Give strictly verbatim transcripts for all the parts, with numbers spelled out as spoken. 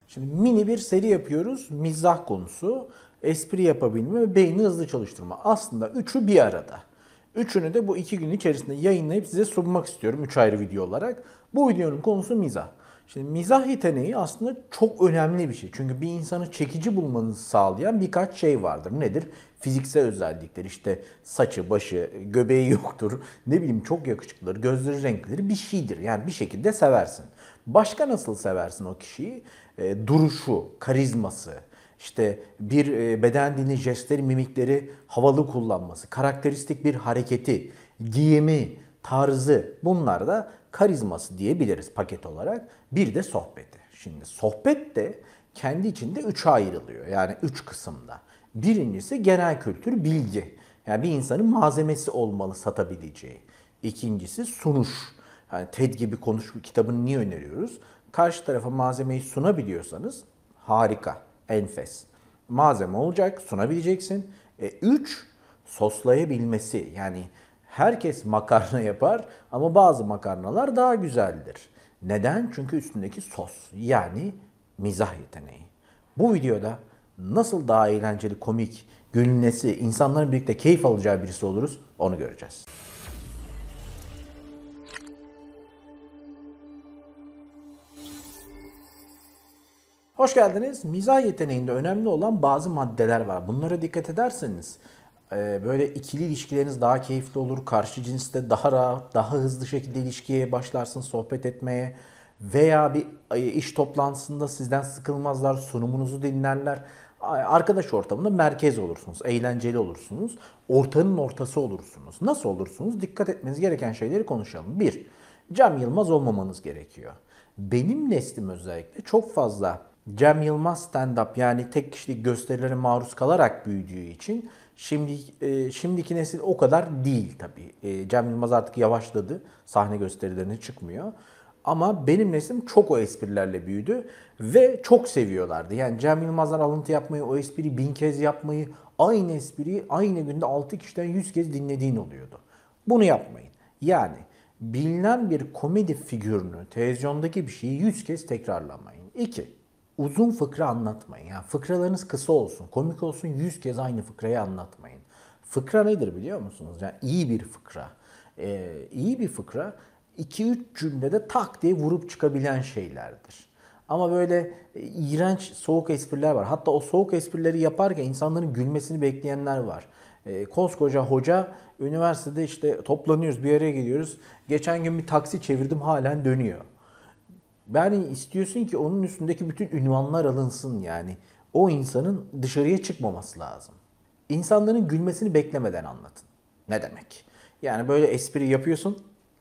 Şimdi mini bir seri yapıyoruz. Mizah konusu, espri yapabilme ve beyni hızlı çalıştırma. Aslında üçü bir arada. Üçünü de bu iki gün içerisinde yayınlayıp size sunmak istiyorum. Üç ayrı video olarak. Bu videonun konusu mizah. Şimdi mizah yeteneği aslında çok önemli bir şey. Çünkü bir insanı çekici bulmanızı sağlayan birkaç şey vardır. Nedir? Fiziksel özellikler, işte saçı, başı, göbeği yoktur. Ne bileyim çok yakışıklıdır, gözleri renklidir bir şeydir. Yani bir şekilde seversin. Başka nasıl seversin o kişiyi? E, duruşu, karizması, işte bir e, beden dili, jestleri, mimikleri havalı kullanması, karakteristik bir hareketi, giyimi, tarzı, bunlar da karizması diyebiliriz paket olarak. Bir de sohbeti. Şimdi sohbet de kendi içinde üçe ayrılıyor. Yani üç kısımda. Birincisi genel kültür, bilgi. Yani bir insanın malzemesi olmalı satabileceği. İkincisi sunuş. Yani TED gibi konuş kitabını niye öneriyoruz? Karşı tarafa malzemeyi sunabiliyorsanız harika, enfes. Malzeme olacak, sunabileceksin. E, üç, soslayabilmesi. Yani herkes makarna yapar ama bazı makarnalar daha güzeldir. Neden? Çünkü üstündeki sos, yani mizah yeteneği. Bu videoda nasıl daha eğlenceli, komik, gülünesi, insanların birlikte keyif alacağı birisi oluruz, onu göreceğiz. Hoş geldiniz. Mizah yeteneğinde önemli olan bazı maddeler var. Bunlara dikkat ederseniz e, böyle ikili ilişkileriniz daha keyifli olur. Karşı cinste daha rahat, daha hızlı şekilde ilişkiye başlarsın, sohbet etmeye. Veya bir e, iş toplantısında sizden sıkılmazlar, sunumunuzu dinlerler. Arkadaş ortamında merkez olursunuz, eğlenceli olursunuz. Ortanın ortası olursunuz. Nasıl olursunuz? Dikkat etmeniz gereken şeyleri konuşalım. Bir, Cem Yılmaz olmamanız gerekiyor. Benim neslim özellikle çok fazla Cem Yılmaz stand-up, yani tek kişilik gösterilere maruz kalarak büyüdüğü için şimdi e, şimdiki nesil o kadar değil tabii. E, Cem Yılmaz artık yavaşladı. Sahne gösterilerine çıkmıyor. Ama benim neslim çok o esprilerle büyüdü ve çok seviyorlardı. Yani Cem Yılmaz'dan alıntı yapmayı, o espriyi bin kez yapmayı, aynı espriyi aynı günde altı kişiden yüz kez dinlediğin oluyordu. Bunu yapmayın. Yani bilinen bir komedi figürünü, televizyondaki bir şeyi yüz kez tekrarlamayın. İki, uzun fıkra anlatmayın. Yani fıkralarınız kısa olsun, komik olsun, yüz kez aynı fıkrayı anlatmayın. Fıkra nedir biliyor musunuz? Yani iyi bir fıkra. Ee, iyi bir fıkra iki üç cümlede tak diye vurup çıkabilen şeylerdir. Ama böyle e, iğrenç soğuk espriler var. Hatta o soğuk esprileri yaparken insanların gülmesini bekleyenler var. E, koskoca hoca üniversitede işte toplanıyoruz, bir araya geliyoruz. Geçen gün bir taksi çevirdim, halen dönüyor. Yani istiyorsun ki onun üstündeki bütün ünvanlar alınsın yani. O insanın dışarıya çıkmaması lazım. İnsanların gülmesini beklemeden anlatın. Ne demek? Yani böyle espri yapıyorsun.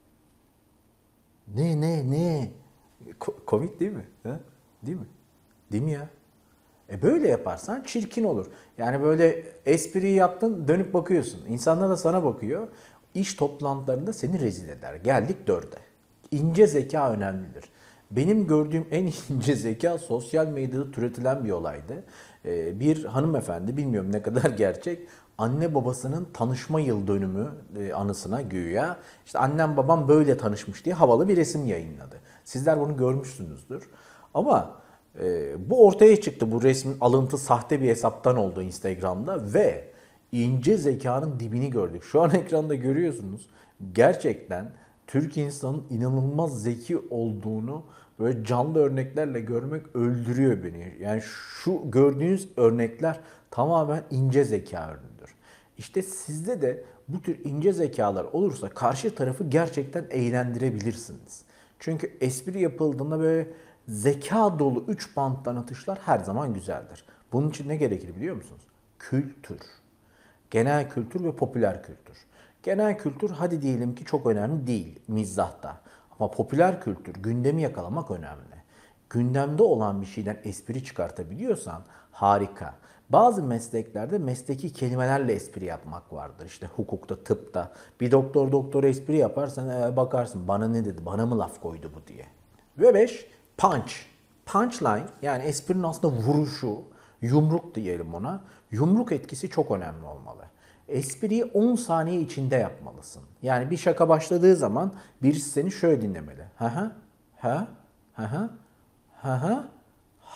Ne ne ne? Ko- komik değil mi? Ha? Değil mi? Değil mi ya? E böyle yaparsan çirkin olur. Yani böyle espriyi yaptın, dönüp bakıyorsun. İnsanlar da sana bakıyor. İş toplantılarında seni rezil eder. Geldik dörde. İnce zeka önemlidir. Benim gördüğüm en ince zeka sosyal medyada türetilen bir olaydı. Ee, bir hanımefendi, bilmiyorum ne kadar gerçek, anne babasının tanışma yıl dönümü e, anısına güya işte annem babam böyle tanışmış diye havalı bir resim yayınladı. Sizler bunu görmüşsünüzdür. Ama e, bu ortaya çıktı. Bu resmin alıntı sahte bir hesaptan oldu Instagram'da ve ince zekanın dibini gördük. Şu an ekranda görüyorsunuz. Gerçekten Türk insanın inanılmaz zeki olduğunu böyle canlı örneklerle görmek öldürüyor beni. Yani şu gördüğünüz örnekler tamamen ince zeka ürünüdür. İşte sizde de bu tür ince zekalar olursa karşı tarafı gerçekten eğlendirebilirsiniz. Çünkü espri yapıldığında böyle zeka dolu üç banttan atışlar her zaman güzeldir. Bunun için ne gerekir biliyor musunuz? Kültür. Genel kültür ve popüler kültür. Genel kültür hadi diyelim ki çok önemli değil mizahta. Ama popüler kültür, gündemi yakalamak önemli. Gündemde olan bir şeyden espri çıkartabiliyorsan harika. Bazı mesleklerde mesleki kelimelerle espri yapmak vardır. İşte hukukta, tıpta. Bir doktor doktora espri yaparsan e, bakarsın bana ne dedi, bana mı laf koydu bu diye. Ve beş, punch. Punchline, yani esprinin aslında vuruşu, yumruk diyelim ona. Yumruk etkisi çok önemli olmalı. Espriyi on saniye içinde yapmalısın. Yani bir şaka başladığı zaman birisi seni şöyle dinlemeli. Ha ha ha ha ha ha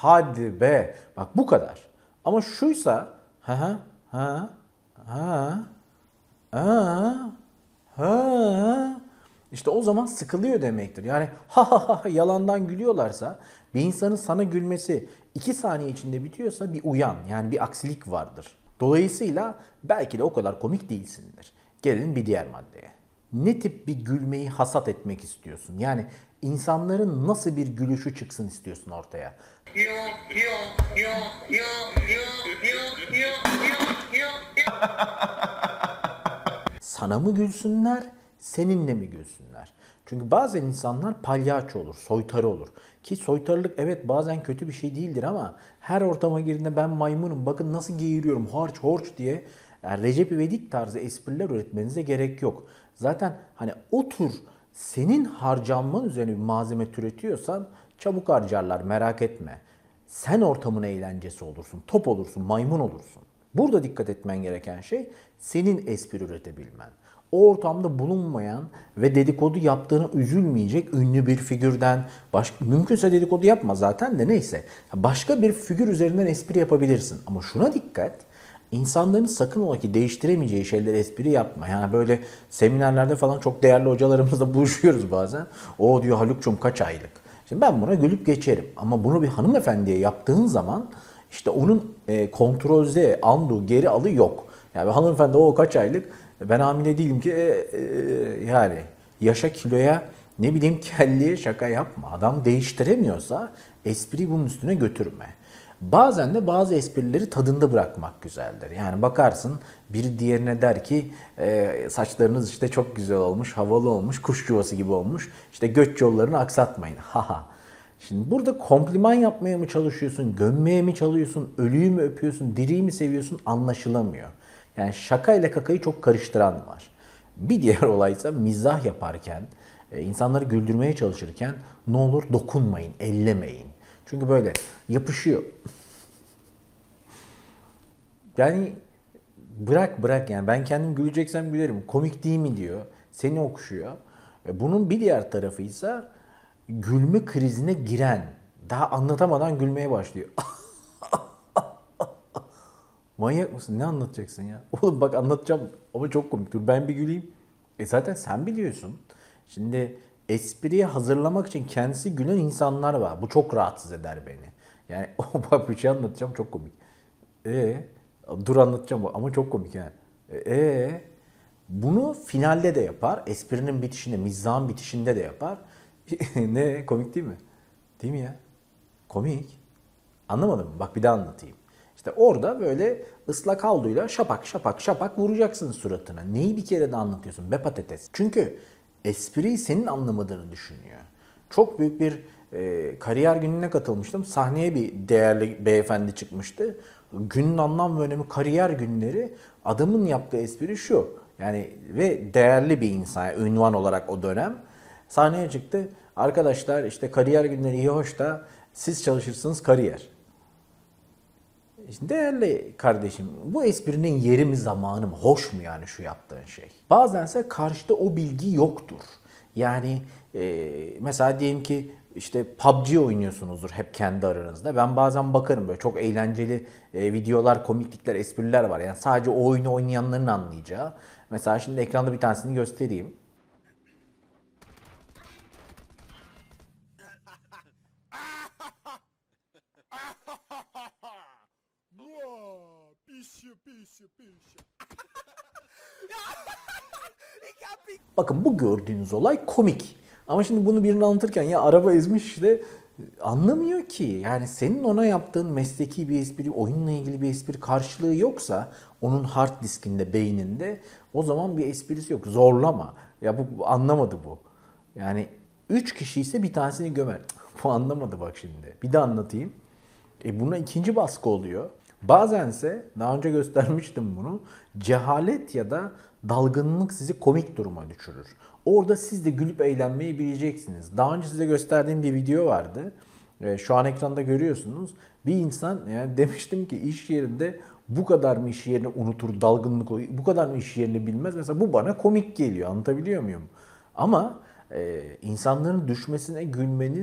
Hadi be. Bak bu kadar. Ama şuysa ha ha ha ha ha ha işte o zaman sıkılıyor demektir. Yani ha ha ha yalandan gülüyorlarsa bir insanın sana gülmesi iki saniye içinde bitiyorsa bir uyan. Yani bir aksilik vardır. Dolayısıyla belki de o kadar komik değilsindir. Gelelim bir diğer maddeye. Ne tip bir gülmeyi hasat etmek istiyorsun? Yani insanların nasıl bir gülüşü çıksın istiyorsun ortaya? Sana mı gülsünler, seninle mi gülsünler? Çünkü bazen insanlar palyaço olur, soytarı olur. Ki soytarılık evet bazen kötü bir şey değildir ama her ortama girdiğinde ben maymunum, bakın nasıl geğiriyorum, harç horç diye yani Recep İvedik tarzı espriler üretmenize gerek yok. Zaten hani o tür senin harcanman üzerine bir malzeme türetiyorsan çabuk harcarlar, merak etme. Sen ortamın eğlencesi olursun, top olursun, maymun olursun. Burada dikkat etmen gereken şey senin espri üretebilmen. O ortamda bulunmayan ve dedikodu yaptığına üzülmeyecek ünlü bir figürden, baş, mümkünse dedikodu yapma zaten de neyse. Başka bir figür üzerinden espri yapabilirsin. Ama şuna dikkat, insanların sakın ola ki değiştiremeyeceği şeyler espri yapma. Yani böyle seminerlerde falan çok değerli hocalarımızla buluşuyoruz bazen. O diyor Haluk'cum kaç aylık? Şimdi ben buna gülüp geçerim. Ama bunu bir hanımefendiye yaptığın zaman işte onun e, kontrol Z, andu, geri alı yok. Yani hanımefendi o kaç aylık? Ben hamile değilim ki e, e, yani yaşa kiloya ne bileyim kelliye şaka yapma. Adam değiştiremiyorsa espriyi bunun üstüne götürme. Bazen de bazı esprileri tadında bırakmak güzeldir. Yani bakarsın biri diğerine der ki e, saçlarınız işte çok güzel olmuş, havalı olmuş, kuş yuvası gibi olmuş. İşte göç yollarını aksatmayın. Haha. Şimdi burada kompliman yapmaya mı çalışıyorsun, gömmeye mi çalışıyorsun, ölüyü mü öpüyorsun, diriyi mi seviyorsun anlaşılamıyor. Yani şaka ile kakayı çok karıştıran var. Bir diğer olaysa mizah yaparken, e, insanları güldürmeye çalışırken ne olur dokunmayın, ellemeyin. Çünkü böyle yapışıyor. Yani bırak bırak yani ben kendim güleceksem gülerim. Komik değil mi diyor. Seni okşuyor. E, Bunun bir diğer tarafıysa gülme krizine giren. Daha anlatamadan gülmeye başlıyor. Manyak mısın? Ne anlatacaksın ya? Oğlum bak anlatacağım ama çok komik. Dur ben bir güleyim. E zaten sen biliyorsun. Şimdi espriyi hazırlamak için kendisi gülen insanlar var. Bu çok rahatsız eder beni. Yani o bak bir şey anlatacağım çok komik. E dur anlatacağım ama çok komik yani. E e, bunu finalde de yapar. Esprinin bitişinde, mizahın bitişinde de yapar. Ne komik değil mi? Değil mi ya? Komik. Anlamadın mı? Bak bir daha anlatayım. İşte orada böyle ıslak havluyla şapak şapak şapak vuracaksın suratına. Neyi bir kere de anlatıyorsun be patates? Çünkü espriyi senin anlamadığını düşünüyor. Çok büyük bir e, kariyer gününe katılmıştım. Sahneye bir değerli beyefendi çıkmıştı. Günün anlam ve önemi kariyer günleri. Adamın yaptığı espri şu. Yani ve değerli bir insan, yani ünvan olarak o dönem. Sahneye çıktı. Arkadaşlar işte kariyer günleri iyi hoş da siz çalışırsınız kariyer. İşte değerli kardeşim bu esprinin yeri mi zamanı mı? Hoş mu yani şu yaptığın şey? Bazense karşıda o bilgi yoktur. Yani e, mesela diyelim ki işte P U B G oynuyorsunuzdur hep kendi aranızda. Ben bazen bakarım böyle çok eğlenceli e, videolar, komiklikler, espriler var. Yani sadece o oyunu oynayanların anlayacağı. Mesela şimdi ekranda bir tanesini göstereyim. Boa, piche, piche, piche. Bakın bu gördüğünüz olay komik. Ama şimdi bunu birine anlatırken ya araba ezmiş işte anlamıyor ki. Yani senin ona yaptığın mesleki bir espri, oyunla ilgili bir espri karşılığı yoksa onun hard diskinde, beyninde o zaman bir esprisi yok. Zorlama. Ya bu, bu anlamadı bu. Yani üç kişi ise bir tanesini gömer. Bu anlamadı bak şimdi. Bir de anlatayım. E buna ikinci baskı oluyor. Bazense daha önce göstermiştim bunu. Cehalet ya da dalgınlık sizi komik duruma düşürür. Orada siz de gülüp eğlenmeyi bileceksiniz. Daha önce size gösterdiğim bir video vardı. E, şu an ekranda görüyorsunuz. Bir insan yani demiştim ki iş yerinde bu kadar mı iş yerini unutur, dalgınlık olur, bu kadar mı iş yerini bilmez. Mesela bu bana komik geliyor. Anlatabiliyor muyum? Ama e, insanların düşmesine gülmeniz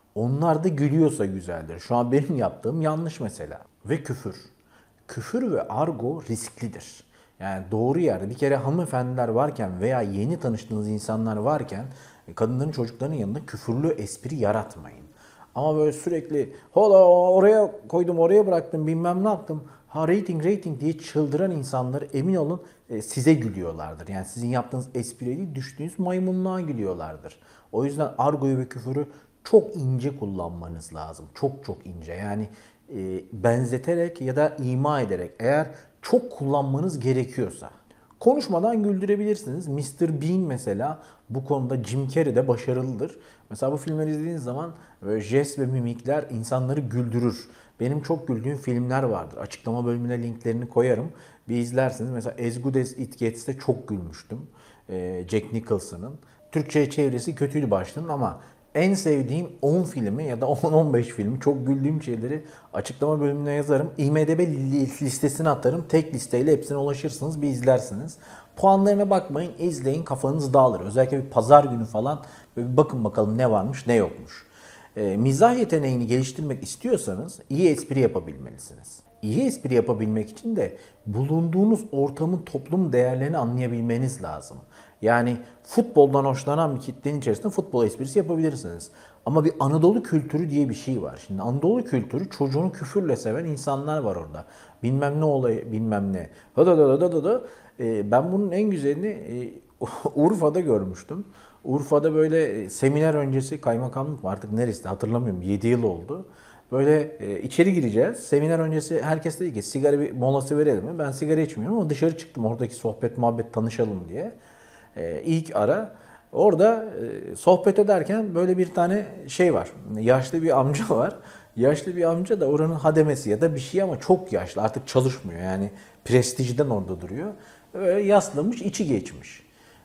Onlar da gülüyorsa güzeldir. Şu an benim yaptığım yanlış mesela. Ve küfür. Küfür ve argo risklidir. Yani doğru yerde bir kere hanımefendiler varken veya yeni tanıştığınız insanlar varken kadınların çocukların yanında küfürlü espri yaratmayın. Ama böyle sürekli hola oraya koydum oraya bıraktım bilmem ne yaptım. Ha rating rating diye çıldıran insanları emin olun e, size gülüyorlardır. Yani sizin yaptığınız espriye değil düştüğünüz maymunluğa gülüyorlardır. O yüzden argoyu ve küfürü çok ince kullanmanız lazım. Çok çok ince. Yani e, benzeterek ya da ima ederek eğer çok kullanmanız gerekiyorsa. Konuşmadan güldürebilirsiniz. mister Bean mesela bu konuda Jim Carrey de başarılıdır. Mesela bu filmleri izlediğiniz zaman böyle jest ve mimikler insanları güldürür. Benim çok güldüğüm filmler vardır. Açıklama bölümüne linklerini koyarım. Bir izlersiniz. Mesela As Good As It Gets'te çok gülmüştüm. Ee, Jack Nicholson'ın. Türkçe çevirisi kötüydü başlığın ama en sevdiğim on filmi ya da on on beş filmi çok güldüğüm şeyleri açıklama bölümüne yazarım. IMDb listesine atarım. Tek listeyle hepsine ulaşırsınız bir izlersiniz. Puanlarına bakmayın, izleyin kafanız dağılır. Özellikle bir pazar günü falan bir bakın bakalım ne varmış ne yokmuş. E, mizah yeteneğini geliştirmek istiyorsanız iyi espri yapabilmelisiniz. İyi espri yapabilmek için de bulunduğunuz ortamın toplum değerlerini anlayabilmeniz lazım. Yani futboldan hoşlanan bir kitlenin içerisinde futbol esprisi yapabilirsiniz. Ama bir Anadolu kültürü diye bir şey var. Şimdi Anadolu kültürü çocuğunu küfürle seven insanlar var orada. Bilmem ne olayı bilmem ne. Da da da da da da. E, ben bunun en güzelini e, Urfa'da görmüştüm. Urfa'da böyle seminer öncesi kaymakamlık mı artık neresi hatırlamıyorum yedi yıl oldu. Böyle e, içeri gireceğiz. Seminer öncesi herkes dedi ki sigara bir molası verelim mi? Ben sigara içmiyorum ama dışarı çıktım oradaki sohbet muhabbet tanışalım diye. E, ilk ara orada e, sohbet ederken böyle bir tane şey var. Yaşlı bir amca var. Yaşlı bir amca da oranın hademesi ya da bir şey ama çok yaşlı artık çalışmıyor yani prestijden orada duruyor. Böyle yaslamış içi geçmiş.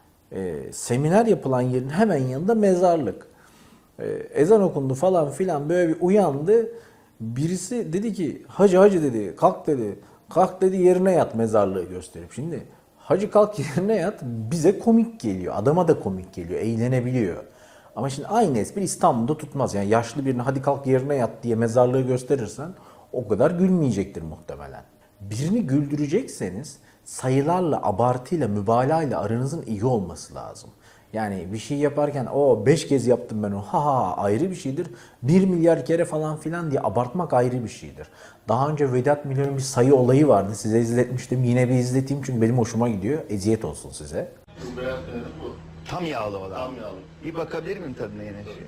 E, seminer yapılan yerin hemen yanında mezarlık. E, ezan okundu falan filan böyle bir uyandı. Birisi dedi ki hacı hacı dedi kalk dedi. Kalk dedi yerine yat mezarlığı gösterip. Şimdi hacı kalk yerine yat bize komik geliyor. Adama da komik geliyor. Eğlenebiliyor. Ama şimdi aynı espri İstanbul'da tutmaz. Yani yaşlı birine hadi kalk yerine yat diye mezarlığı gösterirsen o kadar gülmeyecektir muhtemelen. Birini güldürecekseniz sayılarla, abartıyla, mübalağayla aranızın iyi olması lazım. Yani bir şey yaparken o beş kez yaptım ben o ha ha ayrı bir şeydir. Bir milyar kere falan filan diye abartmak ayrı bir şeydir. Daha önce Vedat Milor'un bir sayı olayı vardı. Size izletmiştim. Yine bir izleteyim çünkü benim hoşuma gidiyor. Eziyet olsun size. Bu beyaz peynir bu. Tam yağlı olan. Tam yağlı. Bir bakabilir miyim tadına yine şey?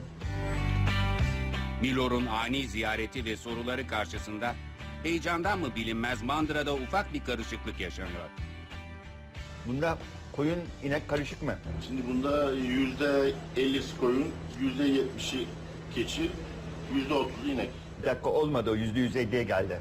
Milor'un ani ziyareti ve soruları karşısında heyecandan mı bilinmez mandırada ufak bir karışıklık yaşanıyor. Bunda koyun inek karışık mı? Şimdi bunda yüzde ellisi koyun, yüzde yetmişi keçi, yüzde otuzu inek. Bir dakika olmadı o yüzde yüz elliye geldi.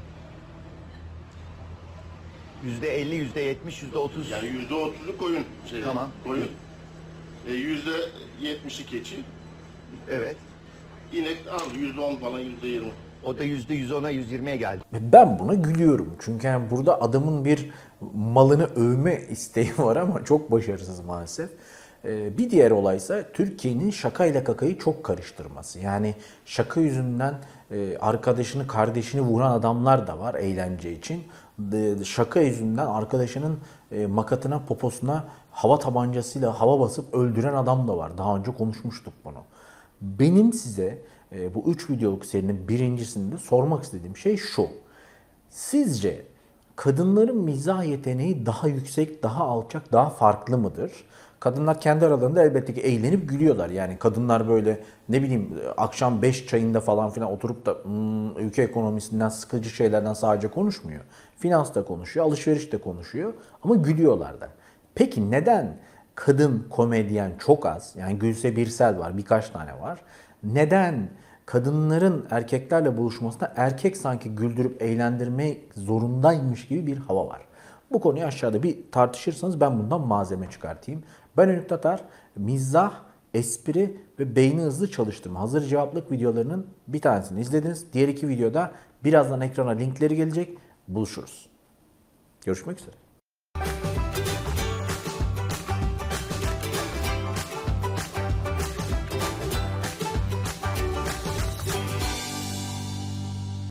Yüzde elli, yüzde yetmiş, yüzde otuz. Yani yüzde otuzu koyun. Şey, Tamam. Koyun. E, yüzde yetmişi keçi, Evet. inek al yüzde on falan yüzde yirmi. O da yüzde yüz ona, yüz yirmiye geldi. Ben buna gülüyorum. Çünkü yani burada adamın bir malını övme isteği var ama çok başarısız maalesef. Ee, bir diğer olaysa Türkiye'nin şakayla kakayı çok karıştırması. Yani şaka yüzünden e, arkadaşını, kardeşini vuran adamlar da var eğlence için. De, şaka yüzünden arkadaşının e, makatına, poposuna hava tabancasıyla hava basıp öldüren adam da var. Daha önce konuşmuştuk bunu. Benim size e, bu üç videoluk serinin birincisinde sormak istediğim şey şu. Sizce kadınların mizah yeteneği daha yüksek, daha alçak, daha farklı mıdır? Kadınlar kendi aralarında elbette ki eğlenip gülüyorlar. Yani kadınlar böyle ne bileyim akşam beş çayında falan filan oturup da hmm, ülke ekonomisinden sıkıcı şeylerden sadece konuşmuyor. Finans da konuşuyor, alışveriş de konuşuyor ama gülüyorlar da. Peki neden kadın komedyen çok az? Yani Gülse Birsel var, birkaç tane var. Neden kadınların erkeklerle buluşmasında erkek sanki güldürüp eğlendirmek zorundaymış gibi bir hava var? Bu konuyu aşağıda bir tartışırsanız ben bundan malzeme çıkartayım. Ben Önük Tatar, mizah, espri ve beyni hızlı çalıştırma hazır cevaplık videolarının bir tanesini izlediniz. Diğer iki videoda birazdan ekrana linkleri gelecek. Buluşuruz. Görüşmek üzere.